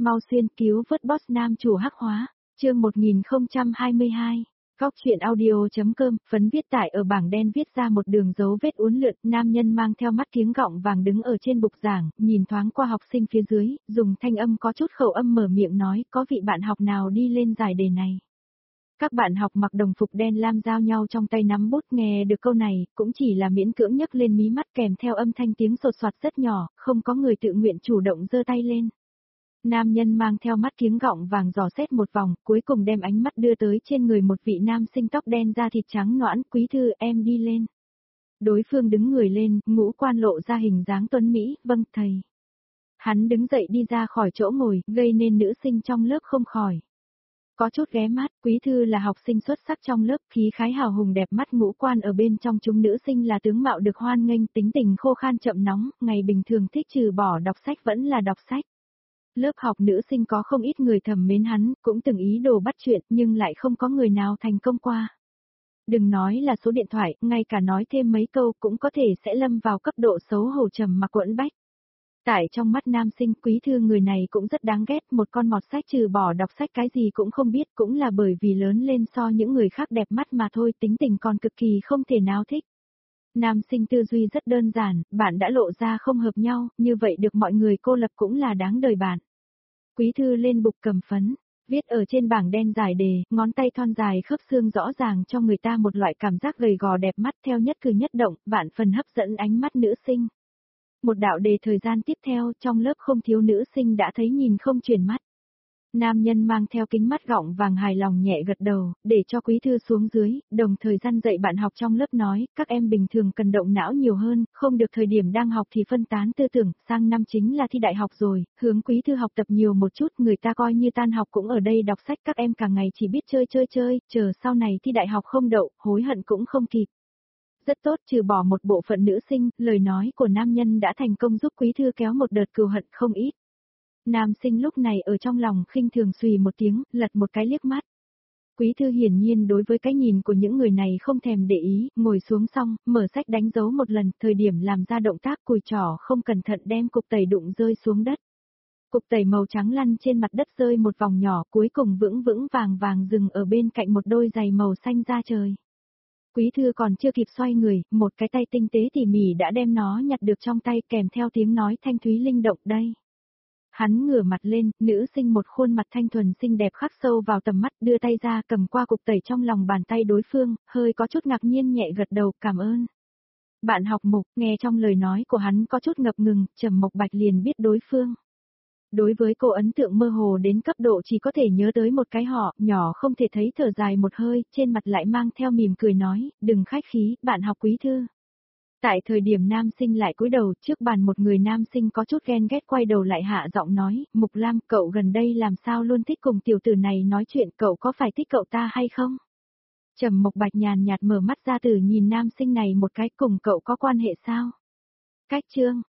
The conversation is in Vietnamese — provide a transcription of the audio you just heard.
mau xuyên cứu vớt boss nam chủ hắc hóa, chương 1022. Góc chuyện audio.com, phấn viết tải ở bảng đen viết ra một đường dấu vết uốn lượn, nam nhân mang theo mắt kiếng gọng vàng đứng ở trên bục giảng, nhìn thoáng qua học sinh phía dưới, dùng thanh âm có chút khẩu âm mở miệng nói, có vị bạn học nào đi lên giải đề này. Các bạn học mặc đồng phục đen lam giao nhau trong tay nắm bút, nghe được câu này, cũng chỉ là miễn cưỡng nhấc lên mí mắt kèm theo âm thanh tiếng sột soạt rất nhỏ, không có người tự nguyện chủ động giơ tay lên. Nam nhân mang theo mắt kiếng gọng vàng dò xét một vòng, cuối cùng đem ánh mắt đưa tới trên người một vị nam sinh tóc đen da thịt trắng nõn, quý thư em đi lên. Đối phương đứng người lên, ngũ quan lộ ra hình dáng tuấn Mỹ, vâng thầy. Hắn đứng dậy đi ra khỏi chỗ ngồi, gây nên nữ sinh trong lớp không khỏi. Có chút ghé mắt, quý thư là học sinh xuất sắc trong lớp, khí khái hào hùng đẹp mắt, ngũ quan ở bên trong chúng nữ sinh là tướng mạo được hoan nghênh, tính tình khô khan chậm nóng, ngày bình thường thích trừ bỏ đọc sách vẫn là đọc sách. Lớp học nữ sinh có không ít người thầm mến hắn, cũng từng ý đồ bắt chuyện nhưng lại không có người nào thành công qua. Đừng nói là số điện thoại, ngay cả nói thêm mấy câu cũng có thể sẽ lâm vào cấp độ xấu hổ trầm mặc quẫn bách. Tại trong mắt nam sinh, quý thư người này cũng rất đáng ghét, một con mọt sách trừ bỏ đọc sách cái gì cũng không biết, cũng là bởi vì lớn lên so những người khác đẹp mắt mà thôi, tính tình còn cực kỳ không thể nào thích. Nam sinh tư duy rất đơn giản, bạn đã lộ ra không hợp nhau, như vậy được mọi người cô lập cũng là đáng đời bạn. Quý thư lên bục cầm phấn, viết ở trên bảng đen giải đề, ngón tay thon dài khớp xương rõ ràng cho người ta một loại cảm giác gầy gò đẹp mắt, theo nhất cử nhất động, vạn phần hấp dẫn ánh mắt nữ sinh. Một đạo đề thời gian tiếp theo, trong lớp không thiếu nữ sinh đã thấy nhìn không chuyển mắt. Nam nhân mang theo kính mắt gọng vàng hài lòng nhẹ gật đầu, để cho quý thư xuống dưới, đồng thời gian dạy bạn học trong lớp nói, các em bình thường cần động não nhiều hơn, không được thời điểm đang học thì phân tán tư tưởng, sang năm chính là thi đại học rồi, hướng quý thư học tập nhiều một chút, người ta coi như tan học cũng ở đây đọc sách, các em cả ngày chỉ biết chơi, chờ sau này thi đại học không đậu, hối hận cũng không kịp. Rất tốt, trừ bỏ một bộ phận nữ sinh, lời nói của nam nhân đã thành công giúp quý thư kéo một đợt cừu hận không ít. Nam sinh lúc này ở trong lòng khinh thường xùy một tiếng, lật một cái liếc mắt. Quý thư hiển nhiên đối với cái nhìn của những người này không thèm để ý, ngồi xuống xong, mở sách đánh dấu một lần, thời điểm làm ra động tác cùi trỏ không cẩn thận đem cục tẩy đụng rơi xuống đất. Cục tẩy màu trắng lăn trên mặt đất rơi một vòng nhỏ, cuối cùng vững vàng dừng ở bên cạnh một đôi giày màu xanh da trời. Quý thư còn chưa kịp xoay người, một cái tay tinh tế tỉ mỉ đã đem nó nhặt được trong tay kèm theo tiếng nói thanh thúy linh động đây. Hắn ngửa mặt lên, nữ sinh một khuôn mặt thanh thuần xinh đẹp khắc sâu vào tầm mắt, đưa tay ra cầm qua cục tẩy trong lòng bàn tay đối phương, hơi có chút ngạc nhiên nhẹ gật đầu, cảm ơn. Bạn học Mục, nghe trong lời nói của hắn có chút ngập ngừng, Trầm Mộc Bạch liền biết đối phương. Đối với cô ấn tượng mơ hồ đến cấp độ chỉ có thể nhớ tới một cái họ, nhỏ không thể thấy, thở dài một hơi, trên mặt lại mang theo mỉm cười nói, đừng khách khí, bạn học quý thư. Tại thời điểm nam sinh lại cúi đầu, trước bàn một người nam sinh có chút ghen ghét quay đầu lại hạ giọng nói, Mục Lam, cậu gần đây làm sao luôn thích cùng tiểu tử này nói chuyện, cậu có phải thích cậu ta hay không? Trầm Mộc Bạch nhàn nhạt mở mắt ra từ nhìn nam sinh này một cái, cùng cậu có quan hệ sao? Cách chương.